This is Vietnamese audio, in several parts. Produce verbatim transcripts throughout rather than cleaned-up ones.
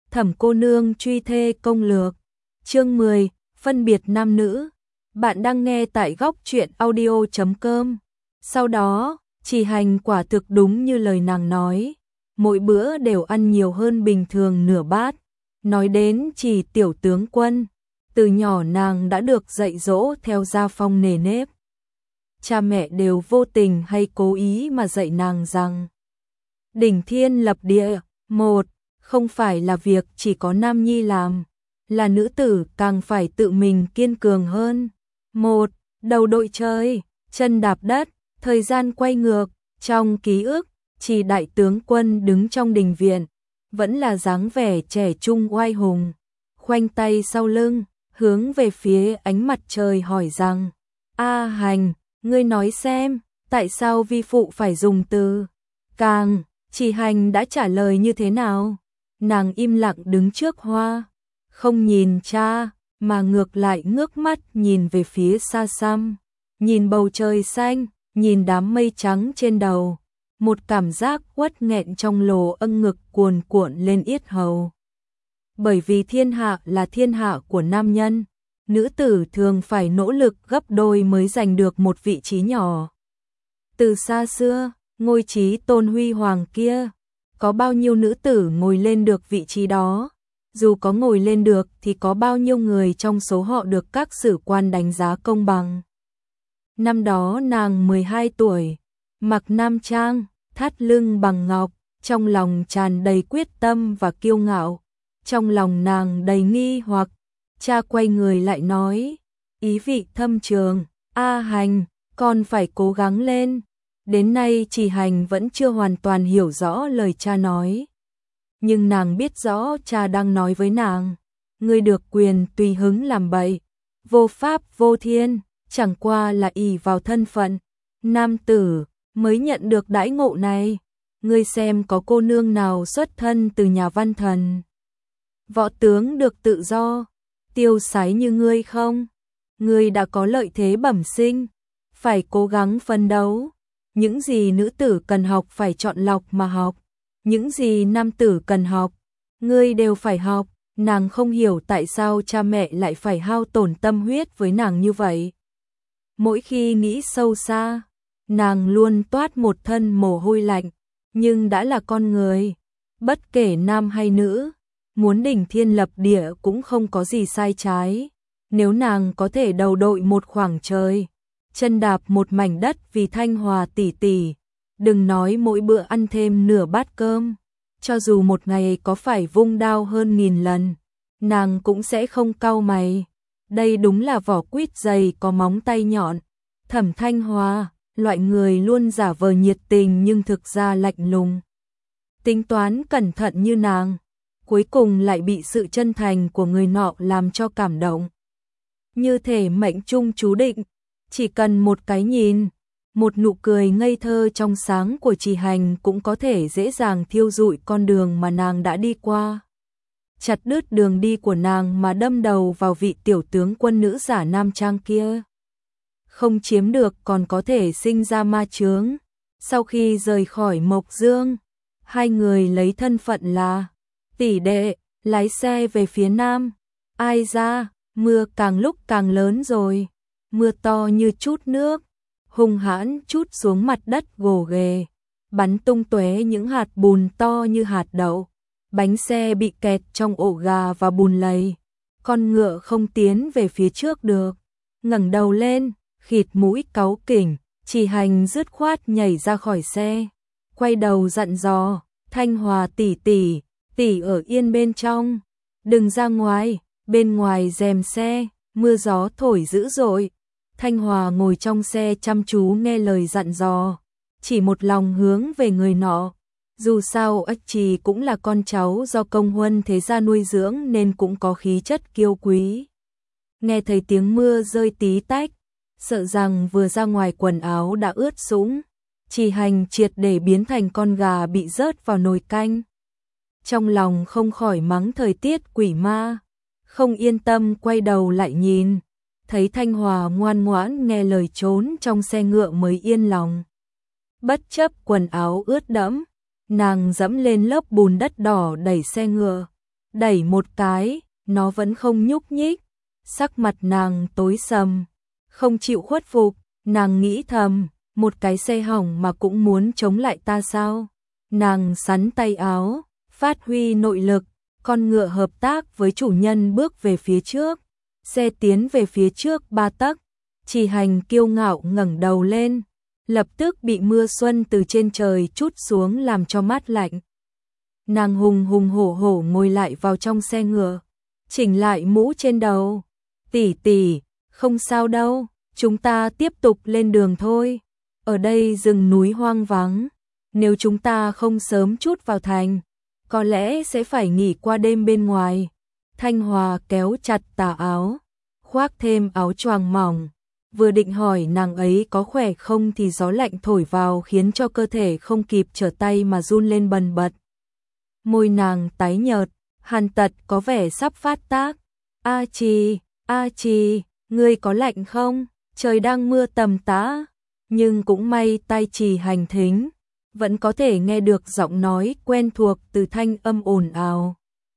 Thẩm cô nương truy thê công lược. Chương mười, phân biệt nam nữ. Bạn đang nghe tại góc truyện audio chấm com. Sau đó, Chỉ Hành quả thực đúng như lời nàng nói, mỗi bữa đều ăn nhiều hơn bình thường nửa bát. Nói đến Chỉ tiểu tướng quân, từ nhỏ nàng đã được dạy dỗ theo gia phong nề nếp. Cha mẹ đều vô tình hay cố ý mà dạy nàng rằng đỉnh thiên lập địa, một, không phải là việc chỉ có nam nhi làm, là nữ tử càng phải tự mình kiên cường hơn. Một, đầu đội trời, chân đạp đất, thời gian quay ngược, trong ký ức, Chỉ đại tướng quân đứng trong đình viện, vẫn là dáng vẻ trẻ trung oai hùng, khoanh tay sau lưng, hướng về phía ánh mặt trời hỏi rằng: "A Hành, ngươi nói xem, tại sao vi phụ phải dùng từ càng?" Chỉ Hành đã trả lời như thế nào? Nàng im lặng đứng trước hoa, không nhìn cha, mà ngược lại ngước mắt nhìn về phía xa xăm, nhìn bầu trời xanh, nhìn đám mây trắng trên đầu, một cảm giác uất nghẹn trong lỗ âng ngực cuồn cuộn lên yết hầu. Bởi vì thiên hạ là thiên hạ của nam nhân, nữ tử thường phải nỗ lực gấp đôi mới giành được một vị trí nhỏ. Từ xa xưa, ngôi trí tôn huy hoàng kia, có bao nhiêu nữ tử ngồi lên được vị trí đó, dù có ngồi lên được thì có bao nhiêu người trong số họ được các sử quan đánh giá công bằng. Năm đó nàng mười hai tuổi, mặc nam trang, thắt lưng bằng ngọc, trong lòng tràn đầy quyết tâm và kiêu ngạo. Trong lòng nàng đầy nghi hoặc, cha quay người lại nói, ý vị thâm trường: "A Hành, con phải cố gắng lên." Đến nay Chỉ Hành vẫn chưa hoàn toàn hiểu rõ lời cha nói. Nhưng nàng biết rõ cha đang nói với nàng, ngươi được quyền tùy hứng làm bậy, vô pháp vô thiên, chẳng qua là ỷ vào thân phận nam tử mới nhận được đãi ngộ này. Ngươi xem có cô nương nào xuất thân từ nhà văn thần, võ tướng được tự do, tiêu sái như ngươi không? Ngươi đã có lợi thế bẩm sinh, phải cố gắng phấn đấu. Những gì nữ tử cần học phải chọn lọc mà học, những gì nam tử cần học, ngươi đều phải học. Nàng không hiểu tại sao cha mẹ lại phải hao tổn tâm huyết với nàng như vậy. Mỗi khi nghĩ sâu xa, nàng luôn toát một thân mồ hôi lạnh, nhưng đã là con người, bất kể nam hay nữ, muốn đỉnh thiên lập địa cũng không có gì sai trái. Nếu nàng có thể đầu đội một khoảng trời, chân đạp một mảnh đất vì Thanh Hòa tỷ tỷ, đừng nói mỗi bữa ăn thêm nửa bát cơm, cho dù một ngày có phải vung đao hơn nghìn lần, nàng cũng sẽ không cau mày. Đây đúng là vỏ quýt dày có móng tay nhọn. Thẩm Thanh Hòa, loại người luôn giả vờ nhiệt tình nhưng thực ra lạnh lùng, tính toán cẩn thận như nàng, cuối cùng lại bị sự chân thành của người nọ làm cho cảm động. Như thể mệnh trung chú định, chỉ cần một cái nhìn, một nụ cười ngây thơ trong sáng của Chỉ Hành cũng có thể dễ dàng thiêu rụi con đường mà nàng đã đi qua, chặt đứt đường đi của nàng mà đâm đầu vào vị tiểu tướng quân nữ giả nam trang kia. Không chiếm được còn có thể sinh ra ma chướng. Sau khi rời khỏi Mộc Dương, hai người lấy thân phận là tỷ đệ, lái xe về phía nam. Ai ra, mưa càng lúc càng lớn rồi, mưa to như chút nước, hung hãn trút xuống mặt đất gồ ghề, bắn tung tóe những hạt bùn to như hạt đậu. Bánh xe bị kẹt trong ổ gà và bùn lầy, con ngựa không tiến về phía trước được. Ngẩng đầu lên, khịt mũi cáu kỉnh, Chỉ Hành dứt khoát nhảy ra khỏi xe, quay đầu dặn dò, Thanh Hòa tỷ tỷ, tỷ ở yên bên trong, đừng ra ngoài. Bên ngoài rèm xe, mưa gió thổi dữ dội. Thanh Hòa ngồi trong xe chăm chú nghe lời dặn dò, chỉ một lòng hướng về người nọ. Dù sao Ách Trì cũng là con cháu do công huân thế gia nuôi dưỡng nên cũng có khí chất kiêu quý. Nghe thấy tiếng mưa rơi tí tách, sợ rằng vừa ra ngoài quần áo đã ướt sũng, Chỉ Hành triệt để biến thành con gà bị rớt vào nồi canh. Trong lòng không khỏi mắng thời tiết quỷ ma, không yên tâm quay đầu lại nhìn, thấy Thanh Hòa ngoan ngoãn nghe lời trốn trong xe ngựa mới yên lòng. Bất chấp quần áo ướt đẫm, nàng dẫm lên lớp bùn đất đỏ đẩy xe ngựa, đẩy một cái, nó vẫn không nhúc nhích. Sắc mặt nàng tối sầm, không chịu khuất phục, nàng nghĩ thầm, một cái xe hỏng mà cũng muốn chống lại ta sao? Nàng sắn tay áo, phát huy nội lực, con ngựa hợp tác với chủ nhân bước về phía trước. Xe tiến về phía trước ba tấc, Chỉ Hành kiêu ngạo ngẩng đầu lên, lập tức bị mưa xuân từ trên trời trút xuống làm cho mát lạnh. Nàng hùng hùng hổ hổ ngồi lại vào trong xe ngựa, chỉnh lại mũ trên đầu. Tỷ tỷ, không sao đâu, chúng ta tiếp tục lên đường thôi. Ở đây rừng núi hoang vắng, nếu chúng ta không sớm chút vào thành, có lẽ sẽ phải nghỉ qua đêm bên ngoài. Thanh Hòa kéo chặt tà áo, khoác thêm áo choàng mỏng. Vừa định hỏi nàng ấy có khỏe không thì gió lạnh thổi vào khiến cho cơ thể không kịp trở tay mà run lên bần bật. Môi nàng tái nhợt, hàn tật có vẻ sắp phát tác. A Trì, A Trì, ngươi có lạnh không? Trời đang mưa tầm tã, nhưng cũng may tai Trì Hành thính, vẫn có thể nghe được giọng nói quen thuộc từ thanh âm ồn ào.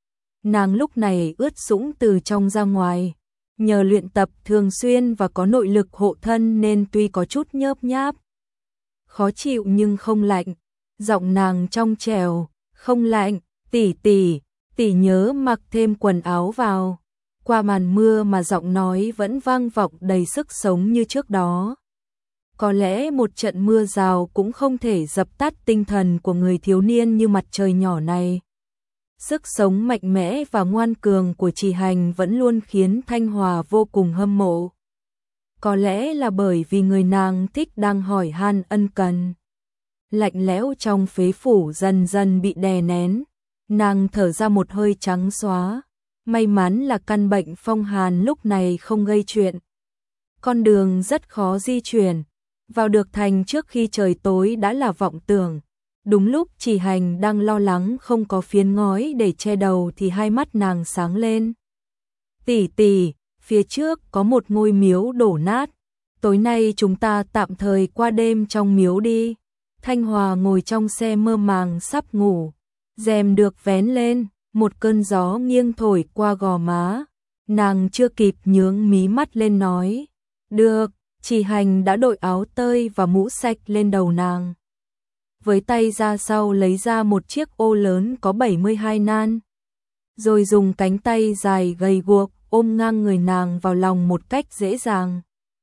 Nàng lúc này ướt sũng từ trong ra ngoài, nhờ luyện tập thường xuyên và có nội lực hộ thân nên tuy có chút nhớp nháp, khó chịu nhưng không lạnh. Giọng nàng trong trẻo, không lạnh, tỷ tỷ, tỷ nhớ mặc thêm quần áo vào. Qua màn mưa mà giọng nói vẫn vang vọng đầy sức sống như trước đó. Có lẽ một trận mưa rào cũng không thể dập tắt tinh thần của người thiếu niên như mặt trời nhỏ này. Sức sống mạnh mẽ và ngoan cường của Trì Hành vẫn luôn khiến Thanh Hòa vô cùng hâm mộ. Có lẽ là bởi vì người nàng thích đang hỏi han ân cần. Lạnh lẽo trong phế phủ dần dần bị đè nén, nàng thở ra một hơi trắng xóa. May mắn là căn bệnh phong hàn lúc này không gây chuyện. Con đường rất khó di chuyển, vào được thành trước khi trời tối đã là vọng tưởng. Đúng lúc Trì Hành đang lo lắng không có phiến ngói để che đầu thì hai mắt nàng sáng lên. Tỷ tỷ, phía trước có một ngôi miếu đổ nát, tối nay chúng ta tạm thời qua đêm trong miếu đi. Thanh Hòa ngồi trong xe mơ màng sắp ngủ, rèm được vén lên, một cơn gió nghiêng thổi qua gò má. Nàng chưa kịp nhướng mí mắt lên nói, được. Trì Hành đã đội áo tơi và mũ sạch lên đầu nàng. Với tay ra sau lấy ra một chiếc ô lớn có bảy mươi hai nan, rồi dùng cánh tay dài gầy guộc ôm ngang người nàng vào lòng một cách dễ dàng.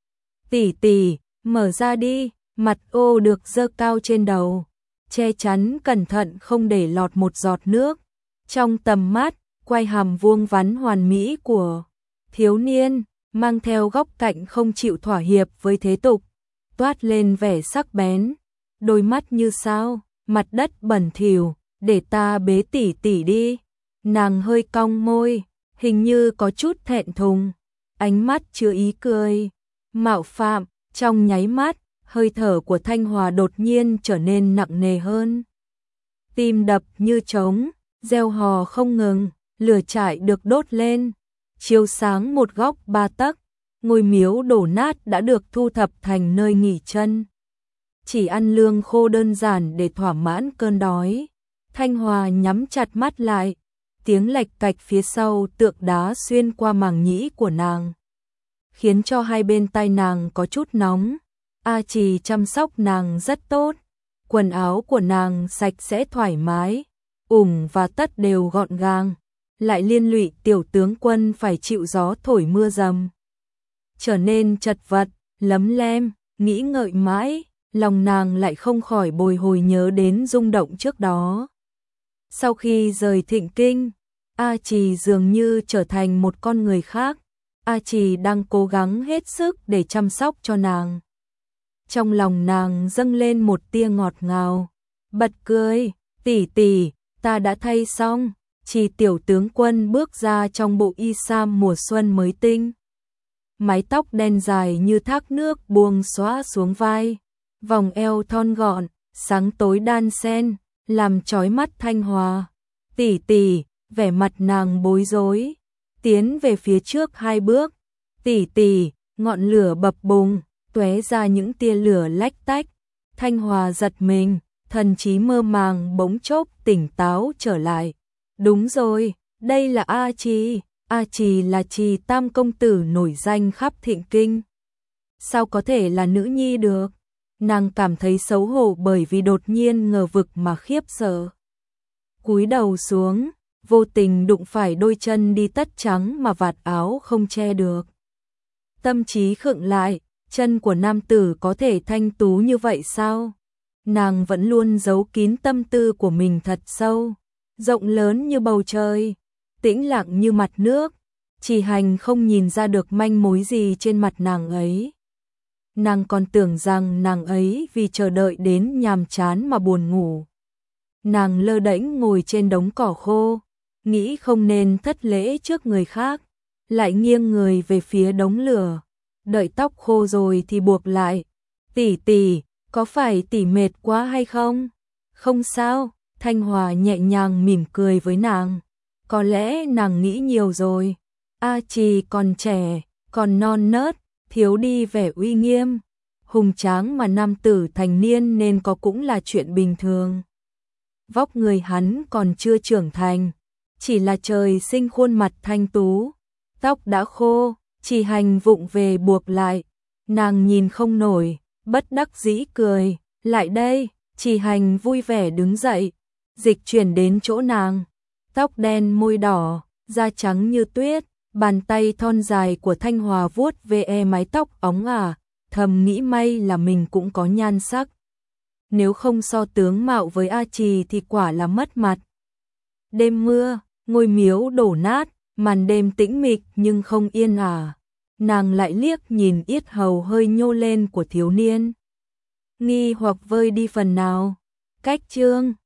Tỷ tỷ, mở ra đi. Mặt ô được giơ cao trên đầu, che chắn cẩn thận không để lọt một giọt nước. Trong tầm mắt, quai hàm vuông vắn hoàn mỹ của thiếu niên, mang theo góc cạnh không chịu thỏa hiệp với thế tục, toát lên vẻ sắc bén. Đôi mắt như sao, mặt đất bẩn thỉu, để ta bế tỷ tỷ đi. Nàng hơi cong môi, hình như có chút thẹn thùng, ánh mắt chứa ý cười, mạo phạm. Trong nháy mắt, hơi thở của Thanh Hòa đột nhiên trở nên nặng nề hơn. Tim đập như trống, reo hò không ngừng, lửa trại được đốt lên, chiếu sáng một góc ba tấc. Ngôi miếu đổ nát đã được thu thập thành nơi nghỉ chân. Chỉ ăn lương khô đơn giản để thỏa mãn cơn đói. Thanh Hòa nhắm chặt mắt lại, tiếng lạch cạch phía sau tượng đá xuyên qua màng nhĩ của nàng, khiến cho hai bên tai nàng có chút nóng. A Trì chăm sóc nàng rất tốt, quần áo của nàng sạch sẽ thoải mái, ủng và tất đều gọn gàng, lại liên lụy tiểu tướng quân phải chịu gió thổi mưa dầm, trở nên chật vật, lấm lem. Nghĩ ngợi mãi, lòng nàng lại không khỏi bồi hồi nhớ đến rung động trước đó. Sau khi rời Thịnh Kinh, A Trì dường như trở thành một con người khác. A Trì đang cố gắng hết sức để chăm sóc cho nàng. Trong lòng nàng dâng lên một tia ngọt ngào, bật cười, tỷ tỷ, ta đã thay xong. Trì tiểu tướng quân bước ra trong bộ y sam mùa xuân mới tinh. Mái tóc đen dài như thác nước buông xõa xuống vai, vòng eo thon gọn, sáng tối đan xen, làm chói mắt Thanh Hòa. Tỷ tỷ, vẻ mặt nàng bối rối, tiến về phía trước hai bước. Tỷ tỷ, ngọn lửa bập bùng, tóe ra những tia lửa lách tách. Thanh Hòa giật mình, thần trí mơ màng bỗng chốc tỉnh táo trở lại. Đúng rồi, Đây là A Trì, A Trì là Trì Tam công tử nổi danh khắp Thịnh Kinh. Sao có thể là nữ nhi được? Nàng cảm thấy xấu hổ bởi vì đột nhiên ngờ vực mà khiếp sợ. Cúi đầu xuống, vô tình đụng phải đôi chân đi tất trắng mà vạt áo không che được. Tâm trí khựng lại, chân của nam tử có thể thanh tú như vậy sao? Nàng vẫn luôn giấu kín tâm tư của mình thật sâu, rộng lớn như bầu trời, tĩnh lặng như mặt nước, Chỉ Hành không nhìn ra được manh mối gì trên mặt nàng ấy. Nàng còn tưởng rằng nàng ấy vì chờ đợi đến nhàm chán mà buồn ngủ. Nàng lơ đễnh ngồi trên đống cỏ khô, nghĩ không nên thất lễ trước người khác, lại nghiêng người về phía đống lửa, đợi tóc khô rồi thì buộc lại. Tỷ tỷ, có phải tỷ mệt quá hay không? Không sao, Thanh Hòa nhẹ nhàng mỉm cười với nàng. Có lẽ nàng nghĩ nhiều rồi. A Trì còn trẻ, còn non nớt, thiếu đi vẻ uy nghiêm, hùng tráng mà nam tử thành niên nên có cũng là chuyện bình thường. Vóc người hắn còn chưa trưởng thành, chỉ là trời sinh khuôn mặt thanh tú, tóc đã khô, Chỉ Hành vụng về buộc lại, nàng nhìn không nổi, bất đắc dĩ cười, lại đây, Chỉ Hành vui vẻ đứng dậy, dịch chuyển đến chỗ nàng, tóc đen môi đỏ, da trắng như tuyết, bàn tay thon dài của Thanh Hòa vuốt ve mái tóc óng ả, thầm nghĩ may là mình cũng có nhan sắc. Nếu không so tướng mạo với A Trì thì quả là mất mặt. Đêm mưa, ngôi miếu đổ nát, màn đêm tĩnh mịch nhưng không yên ả. Nàng lại liếc nhìn yết hầu hơi nhô lên của thiếu niên. Nghi hoặc vơi đi phần nào. Cách chương